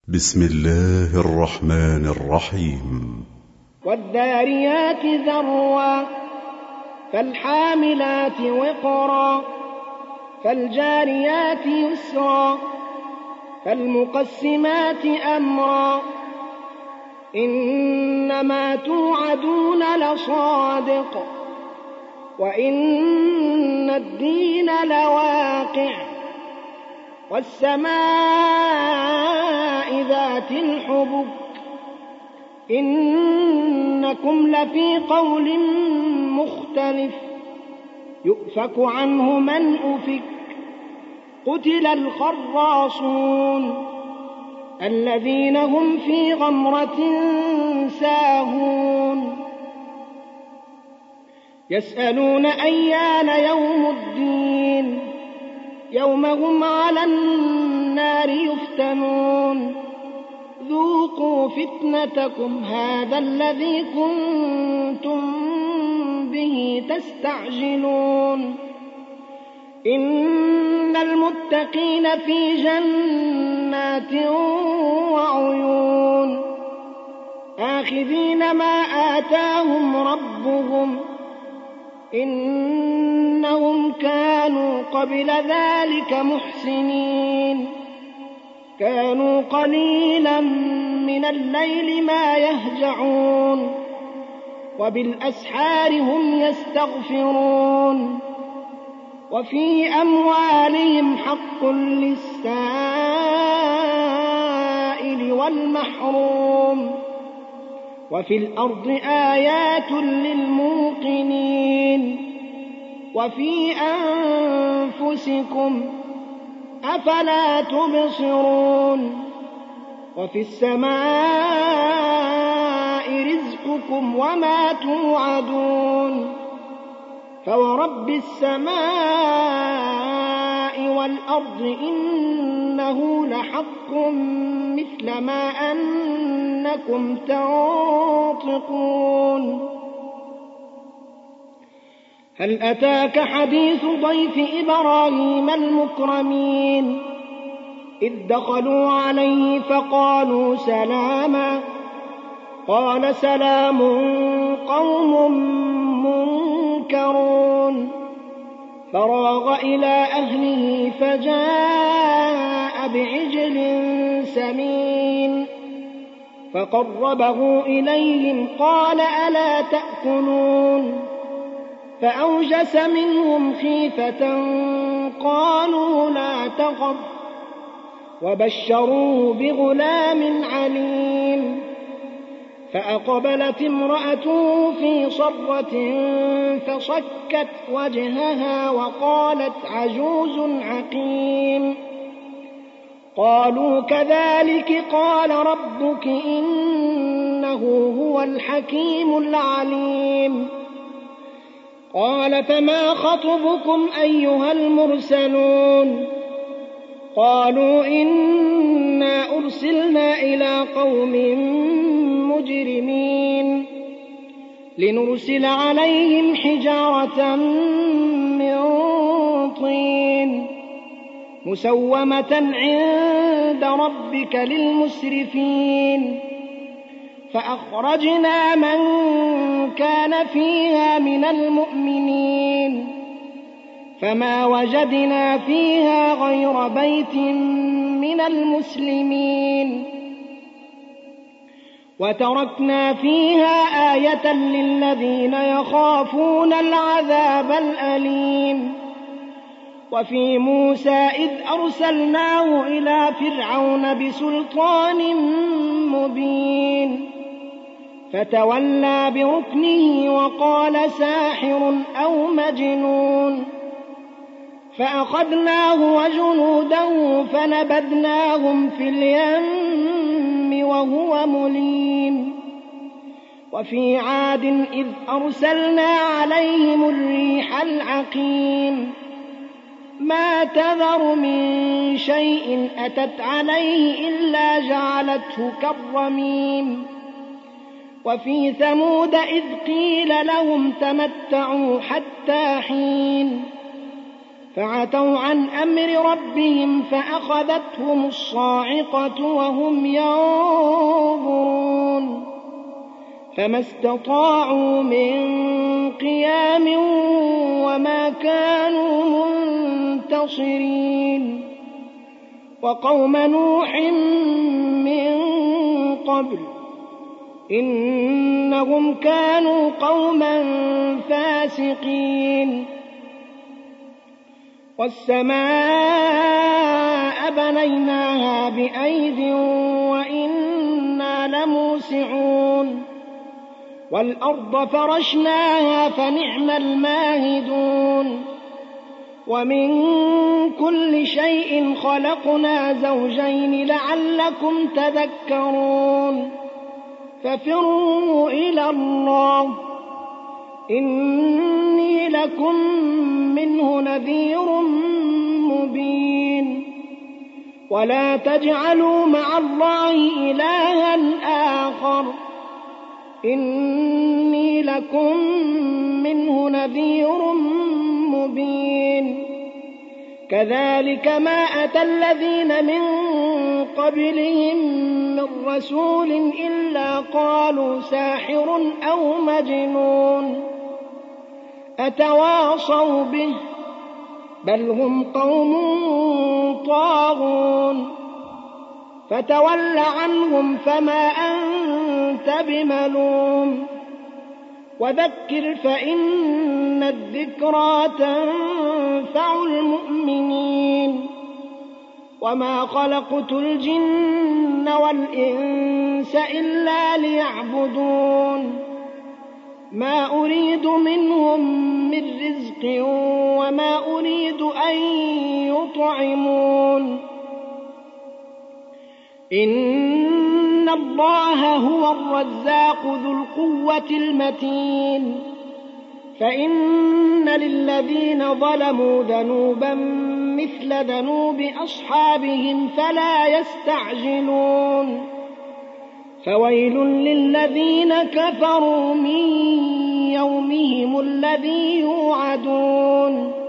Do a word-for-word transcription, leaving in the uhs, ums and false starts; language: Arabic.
بسم الله الرحمن الرحيم. والذاريات ذروا فالحاملات وقرا فالجاريات يسرا فالمقسمات أمرا إنما توعدون لصادق وإن الدين لواقع والسماء ذات الحبك إنكم لفي قول مختلف يؤفك عنه من أفك قتل الخراصون الذين هم في غمرة ساهون يسألون أيان يوم الدين يوم هم على النار يفتنون ذوقوا فتنتكم هذا الذي كنتم به تستعجلون إن المتقين في جنات وعيون آخذين ما آتاهم ربهم إنهم كانوا قبل ذلك محسنين كانوا قليلا من الليل ما يهجعون وبالأسحار هم يستغفرون وفي أموالهم حق للسائل والمحروم وفي الأرض آيات للموقنين وفي أنفسكم أفلا تبصرون وفي السماء رزقكم وما توعدون فورب السماء والأرض إنه لحق مثل ما أنكم تنطقون هل أتاك حديث ضيف إبراهيم المكرمين إذ دخلوا عليه فقالوا سلاما قال سلام قوم منكرون فراغ إلى أهله فجاء بعجل سمين فقربه إليهم قال ألا تأكلون فأوجس منهم خيفة قالوا لا تخف وبشروه بغلام عليم فأقبلت امرأته في صرة فصكت وجهها وقالت عجوز عقيم قالوا كذلك قال ربك إنه هو الحكيم العليم قال فما خطبكم أيها المرسلون قالوا إنا أرسلنا إلى قوم مجرمين لنرسل عليهم حجارة من طين مسومة عند ربك للمسرفين فأخرجنا من كان فيها من المؤمنين فما وجدنا فيها غير بيت من المسلمين وتركنا فيها آية للذين يخافون العذاب الأليم وفي موسى إذ أرسلناه إلى فرعون بسلطان مبين فتولى بركنه وقال ساحر أو مجنون فأخذناه وجنوده فنبذناهم في اليم وهو مليم وفي عاد إذ أرسلنا عليهم الريح العقيم ما تذر من شيء أتت عليه إلا جعلته كالرميم وفي ثمود إذ قيل لهم تمتعوا حتى حين فعتوا عن أمر ربهم فأخذتهم الصاعقة وهم ينظرون فما استطاعوا من قيام وما كانوا منتصرين وقوم نوح من قبل إنهم كانوا قوما فاسقين والسماء بنيناها بأيد وإنا لموسعون والأرض فرشناها فنعم الماهدون ومن كل شيء خلقنا زوجين لعلكم تذكرون ففروا إلى الله إني لكم منه نذير مبين ولا تجعلوا مع الله إلها آخر إني لكم منه نذير مبين كذلك ما أتى الذين من قبلهم من رسول إلا قالوا ساحر أو مجنون أتواصوا به بل هم قوم طاغون فتول عنهم فما أنت بملوم وذكر فإن الذكرى تنفع المؤمنين وما خلقت الجن والإنس إلا ليعبدون ما أريد منهم من رزق وما أريد أن يطعمون إن الله هو الرزاق ذو القوة المتين فإن للذين ظلموا ذنوبا مثل ذنوب أصحابهم فلا يستعجلون فويل للذين كفروا من يومهم الذي يوعدون